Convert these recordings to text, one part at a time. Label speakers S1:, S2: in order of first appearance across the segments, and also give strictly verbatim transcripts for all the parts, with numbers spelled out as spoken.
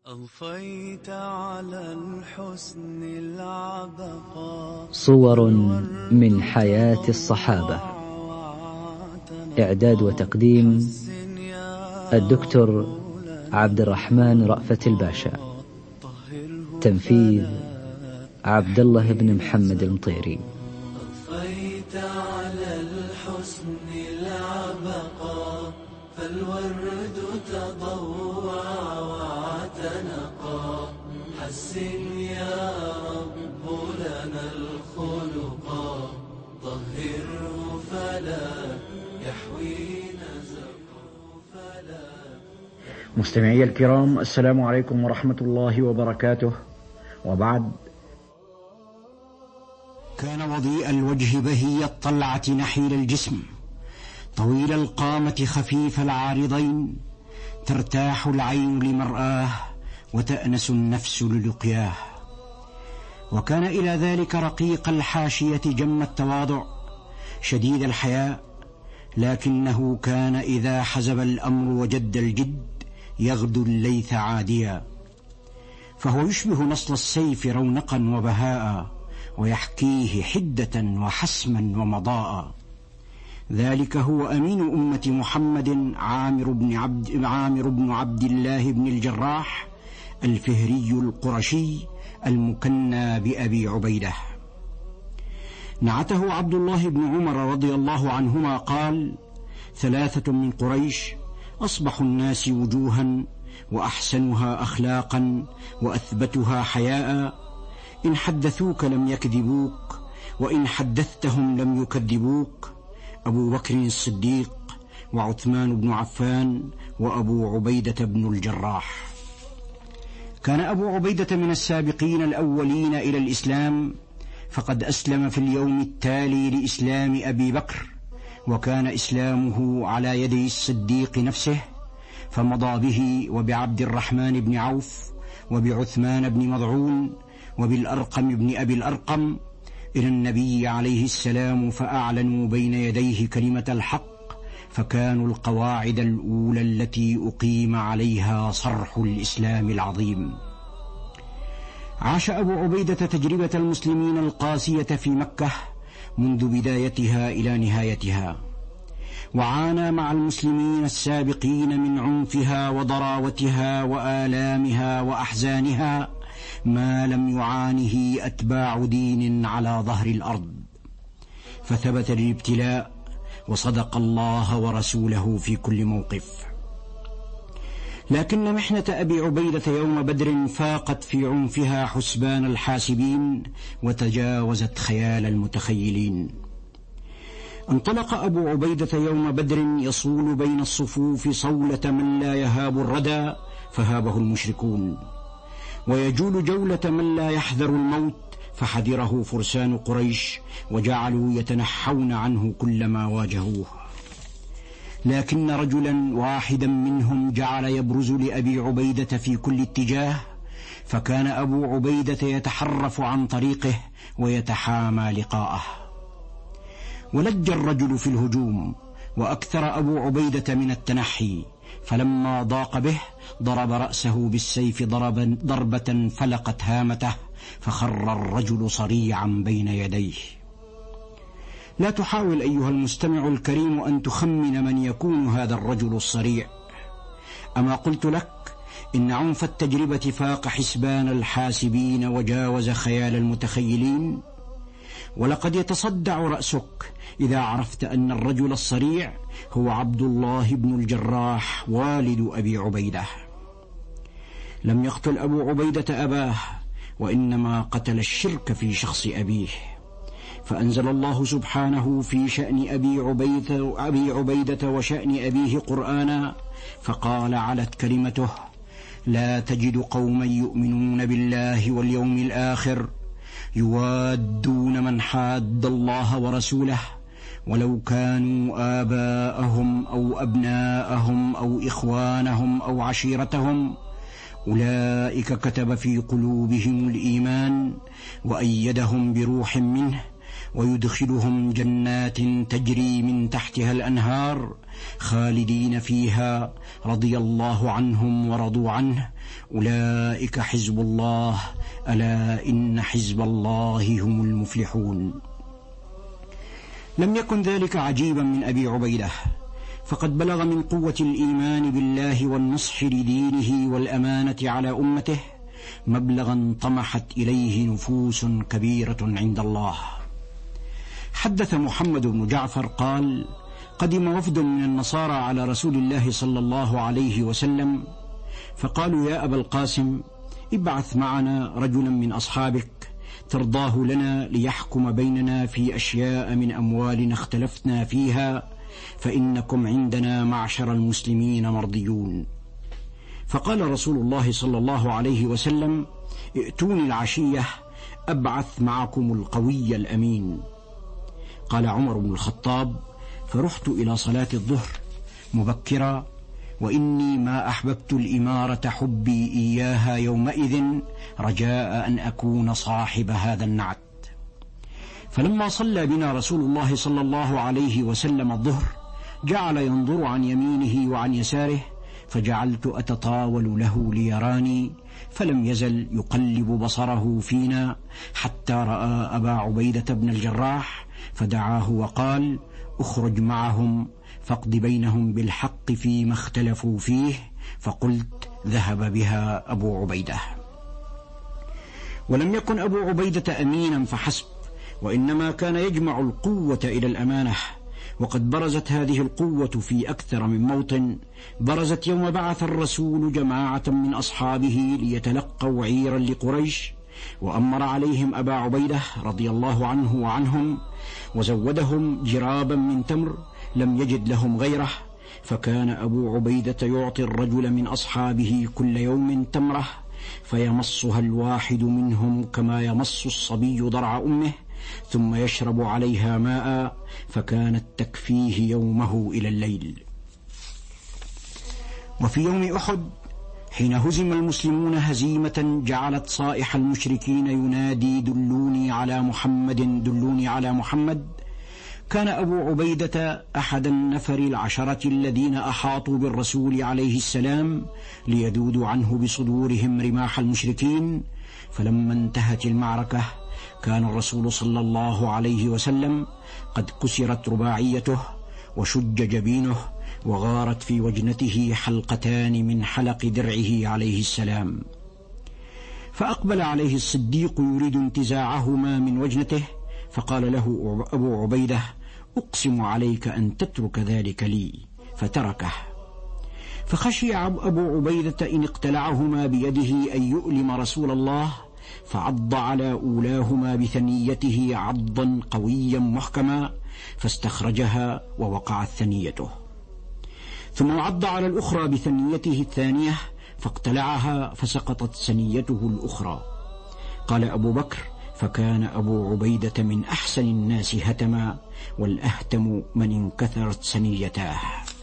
S1: أضفيت على الحسن العبقى.
S2: صور من حياة الصحابة. إعداد وتقديم الدكتور عبد الرحمن رأفت الباشا. تنفيذ عبد الله بن محمد المطيري.
S1: أضفيت على الحسن العبقى، فالورد تضوع واعتنقا. حسن يا رب لنا الخلقا، طهره فلا يحوي نزقه فلا.
S3: مستمعي الكرام، السلام عليكم ورحمة الله وبركاته. وبعد،
S4: كان وضيء الوجه بهي الطلعة نحيل الجسم، طويل القامة خفيف العارضين، ترتاح العين لمرآه وتأنس النفس للقياه. وكان إلى ذلك رقيق الحاشية جم التواضع، شديد الحياء، لكنه كان إذا حزب الأمر وجد الجد يغدو الليث عاديا، فهو يشبه نصل السيف رونقا وبهاء، ويحكيه حدة وحسما ومضاء. ذلك هو أمين أمة محمد عامر بن عبد, عامر بن عبد الله بن الجراح الفهري القرشي المكنى بأبي عبيدة. نعته عبد الله بن عمر رضي الله عنهما قال: ثلاثة من قريش أصبح الناس وجوها، وأحسنها أخلاقا، وأثبتها حياء. إن حدثوك لم يكذبوك، وإن حدثتهم لم يكذبوك: أبو بكر الصديق، وعثمان بن عفان، وأبو عبيدة بن الجراح. كان أبو عبيدة من السابقين الأولين إلى الإسلام، فقد أسلم في اليوم التالي لإسلام أبي بكر، وكان إسلامه على يدي الصديق نفسه، فمضى به وبعبد الرحمن بن عوف، وبعثمان بن مضعون، وبالأرقم بن أبي الأرقم إلى النبي عليه السلام، فأعلنوا بين يديه كلمة الحق، فكانوا القواعد الأولى التي أقيم عليها صرح الإسلام العظيم. عاش أبو عبيدة تجربة المسلمين القاسية في مكة منذ بدايتها إلى نهايتها، وعانى مع المسلمين السابقين من عنفها وضراوتها وآلامها وأحزانها ما لم يعانه أتباع دين على ظهر الأرض، فثبت الابتلاء، وصدق الله ورسوله في كل موقف. لكن محنة أبي عبيدة يوم بدر فاقت في عنفها حسبان الحاسبين، وتجاوزت خيال المتخيلين. انطلق أبو عبيدة يوم بدر يصول بين الصفوف صولة من لا يهاب الردى، فهابه المشركون، ويجول جولة من لا يحذر الموت، فحذره فرسان قريش، وجعلوا يتنحون عنه كلما واجهوه. لكن رجلا واحدا منهم جعل يبرز لأبي عبيدة في كل اتجاه، فكان أبو عبيدة يتحرف عن طريقه ويتحامى لقاءه. ولج الرجل في الهجوم، وأكثر أبو عبيدة من التنحي، فلما ضاق به ضرب رأسه بالسيف ضربا ضربة فلقت هامته، فخر الرجل صريعا بين يديه. لا تحاول أيها المستمع الكريم أن تخمن من يكون هذا الرجل الصريع. أما قلت لك إن عنف التجربة فاق حسبان الحاسبين وجاوز خيال المتخيلين؟ ولقد يتصدع رأسك إذا عرفت أن الرجل الصريع هو عبد الله بن الجراح والد أبي عبيدة. لم يقتل أبو عبيدة أباه، وإنما قتل الشرك في شخص أبيه. فأنزل الله سبحانه في شأن أبي عبيدة, أبي عبيدة وشأن أبيه قرآنا، فقال: علت كلمته: لا تجد قوما يؤمنون بالله واليوم الآخر يوادون من حاد الله ورسوله ولو كانوا آباءهم أو أبناءهم أو إخوانهم أو عشيرتهم، أولئك كتب في قلوبهم الإيمان وأيدهم بروح منه ويدخلهم جنات تجري من تحتها الأنهار خالدين فيها رضي الله عنهم ورضوا عنه أولئك حزب الله ألا إن حزب الله هم المفلحون. لم يكن ذلك عجيبا من أبي عبيدة، فقد بلغ من قوة الإيمان بالله والنصح لدينه والأمانة على أمته مبلغا طمحت إليه نفوس كبيرة عند الله. حدث محمد بن جعفر قال: قدم وفد من النصارى على رسول الله صلى الله عليه وسلم فقالوا: يا أبا القاسم، ابعث معنا رجلا من أصحابك ترضاه لنا ليحكم بيننا في أشياء من أموالنا اختلفنا فيها، فإنكم عندنا معشر المسلمين مرضيون. فقال رسول الله صلى الله عليه وسلم: ائتوني العشية أبعث معكم القوي الأمين. قال عمر بن الخطاب: فرحت إلى صلاة الظهر مبكرا، وإني ما أحببت الإمارة حبي إياها يومئذ رجاء أن أكون صاحب هذا النعت. فلما صلى بنا رسول الله صلى الله عليه وسلم الظهر جعل ينظر عن يمينه وعن يساره، فجعلت أتطاول له ليراني، فلم يزل يقلب بصره فينا حتى رأى أبا عبيدة بن الجراح فدعاه وقال: اخرج معهم فاقض بينهم بالحق فيما اختلفوا فيه. فقلت: ذهب بها أبو عبيدة. ولم يكن أبو عبيدة أمينا فحسب، وإنما كان يجمع القوة إلى الأمانة، وقد برزت هذه القوة في أكثر من موطن. برزت يوم بعث الرسول جماعة من أصحابه ليتلقوا عيرا لقريش، وأمر عليهم أبا عبيدة رضي الله عنه وعنهم، وزودهم جرابا من تمر لم يجد لهم غيره، فكان أبو عبيدة يعطي الرجل من أصحابه كل يوم تمرة فيمصها الواحد منهم كما يمص الصبي ضرع أمه، ثم يشرب عليها ماء، فكانت تكفيه يومه إلى الليل. وفي يوم أحد حين هزم المسلمون هزيمة جعلت صائح المشركين ينادي: دلوني على محمد، دلوني على محمد، كان أبو عبيدة أحد النفر العشرة الذين أحاطوا بالرسول عليه السلام ليذودوا عنه بصدورهم رماح المشركين. فلما انتهت المعركة كان الرسول صلى الله عليه وسلم قد كسرت رباعيته وشج جبينه وغارت في وجنته حلقتان من حلق درعه عليه السلام. فأقبل عليه الصديق يريد انتزاعهما من وجنته، فقال له أبو عبيدة: أقسم عليك أن تترك ذلك لي، فتركه. فخشي أبو عبيدة إن اقتلعهما بيده أن يؤلم رسول الله، فعض على أولاهما بثنيته عضا قويا محكما، فاستخرجها ووقعت ثنيته، ثم عض على الأخرى بثنيته الثانية فاقتلعها فسقطت ثنيته الأخرى. قال أبو بكر: فكان أبو عبيدة من أحسن الناس هتما، والأهتم من انكثرت ثنيتاه.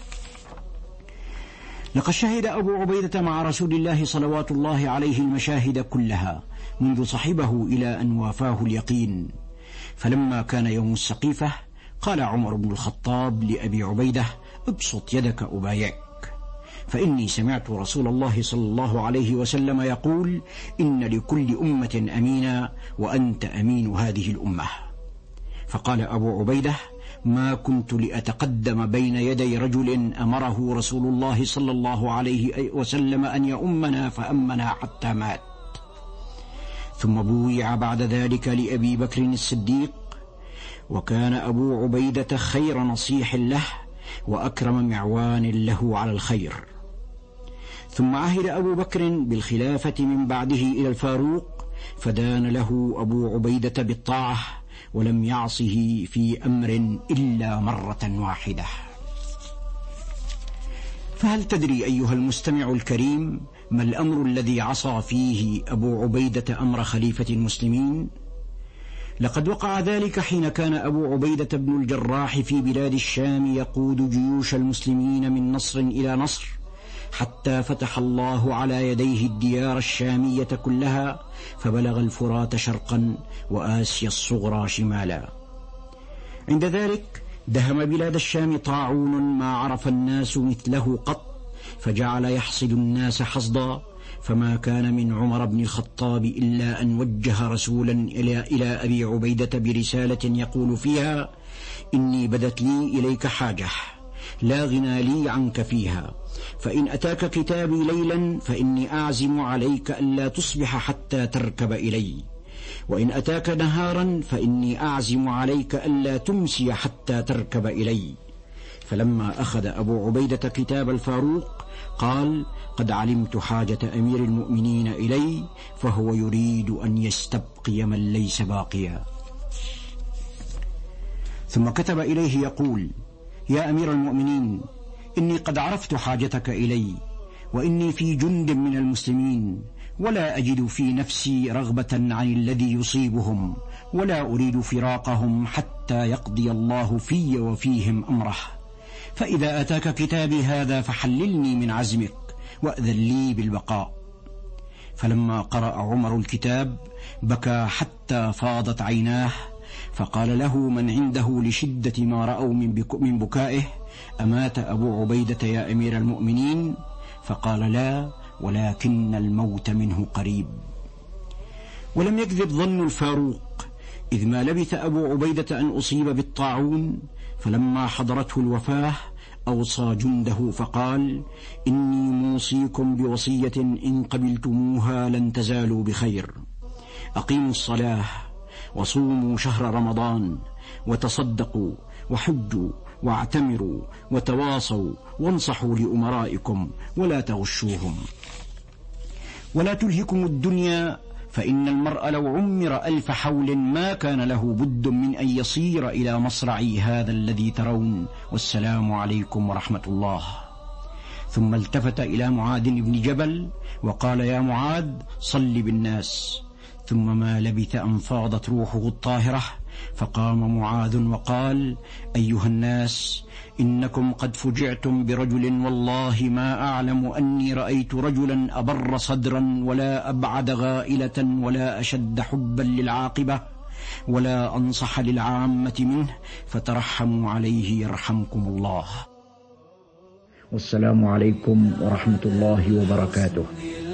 S4: لقد شهد أبو عبيدة مع رسول الله صلوات الله عليه المشاهد كلها منذ صحبه إلى أن وافاه اليقين. فلما كان يوم السقيفة قال عمر بن الخطاب لأبي عبيدة: ابسط يدك أبايعك، فإني سمعت رسول الله صلى الله عليه وسلم يقول: إن لكل أمة أمينا وأنت أمين هذه الأمة. فقال أبو عبيدة: ما كنت لأتقدم بين يدي رجل أمره رسول الله صلى الله عليه وسلم أن يؤمنا فأمنا حتى مات. ثم بويع بعد ذلك لأبي بكر الصديق، وكان أبو عبيدة خير نصيح له وأكرم معوان له على الخير. ثم عهد أبو بكر بالخلافة من بعده إلى الفاروق، فدان له أبو عبيدة بالطاعة ولم يعصه في أمر إلا مرة واحدة. فهل تدري أيها المستمع الكريم ما الأمر الذي عصى فيه أبو عبيدة أمر خليفة المسلمين؟ لقد وقع ذلك حين كان أبو عبيدة بن الجراح في بلاد الشام يقود جيوش المسلمين من نصر إلى نصر، حتى فتح الله على يديه الديار الشامية كلها، فبلغ الفرات شرقا وآسيا الصغرى شمالا. عند ذلك دهم بلاد الشام طاعون ما عرف الناس مثله قط، فجعل يحصد الناس حصدا، فما كان من عمر بن الخطاب إلا أن وجه رسولا إلى, إلى أبي عبيدة برسالة يقول فيها: إني بدت لي إليك حاجة لا غنى لي عنك فيها، فإن أتاك كتابي ليلا فإني أعزم عليك ألا تصبح حتى تركب إلي، وإن أتاك نهارا فإني أعزم عليك ألا تمسي حتى تركب إلي. فلما أخذ أبو عبيدة كتاب الفاروق قال: قد علمت حاجة أمير المؤمنين إلي، فهو يريد أن يستبقي من ليس باقيا. ثم كتب إليه يقول: يا أمير المؤمنين، إني قد عرفت حاجتك إلي، وإني في جند من المسلمين، ولا أجد في نفسي رغبة عن الذي يصيبهم، ولا أريد فراقهم حتى يقضي الله في وفيهم أمره، فإذا أتاك كتابي هذا فحللني من عزمك وأذن لي بالبقاء. فلما قرأ عمر الكتاب بكى حتى فاضت عيناه، فقال له من عنده لشدة ما رأوا من بكائه: أمات أبو عبيدة يا أمير المؤمنين؟ فقال: لا، ولكن الموت منه قريب. ولم يكذب ظن الفاروق، إذ ما لبث أبو عبيدة أن أصيب بالطاعون، فلما حضرته الوفاة أوصى جنده فقال: إني موصيكم بوصية إن قبلتموها لن تزالوا بخير، أقيموا الصلاة، وصوموا شهر رمضان، وتصدقوا، وحجوا، واعتمروا، وتواصوا، وانصحوا لأمرائكم، ولا تغشوهم، ولا تلهكم الدنيا، فإن المرء لو عمر ألف حول ما كان له بد من أن يصير إلى مصرعي هذا الذي ترون، والسلام عليكم ورحمة الله. ثم التفت إلى معاذ بن جبل وقال: يا معاذ، صل بالناس. ثم ما لبث أن فاضت روحه الطاهرة، فقام معاذ وقال: أيها الناس، إنكم قد فجعتم برجل والله ما أعلم أني رأيت رجلا أبر صدرا، ولا أبعد غائلة، ولا أشد حبا للعاقبة، ولا أنصح للعامة منه، فترحموا عليه يرحمكم الله.
S3: والسلام عليكم ورحمة الله وبركاته.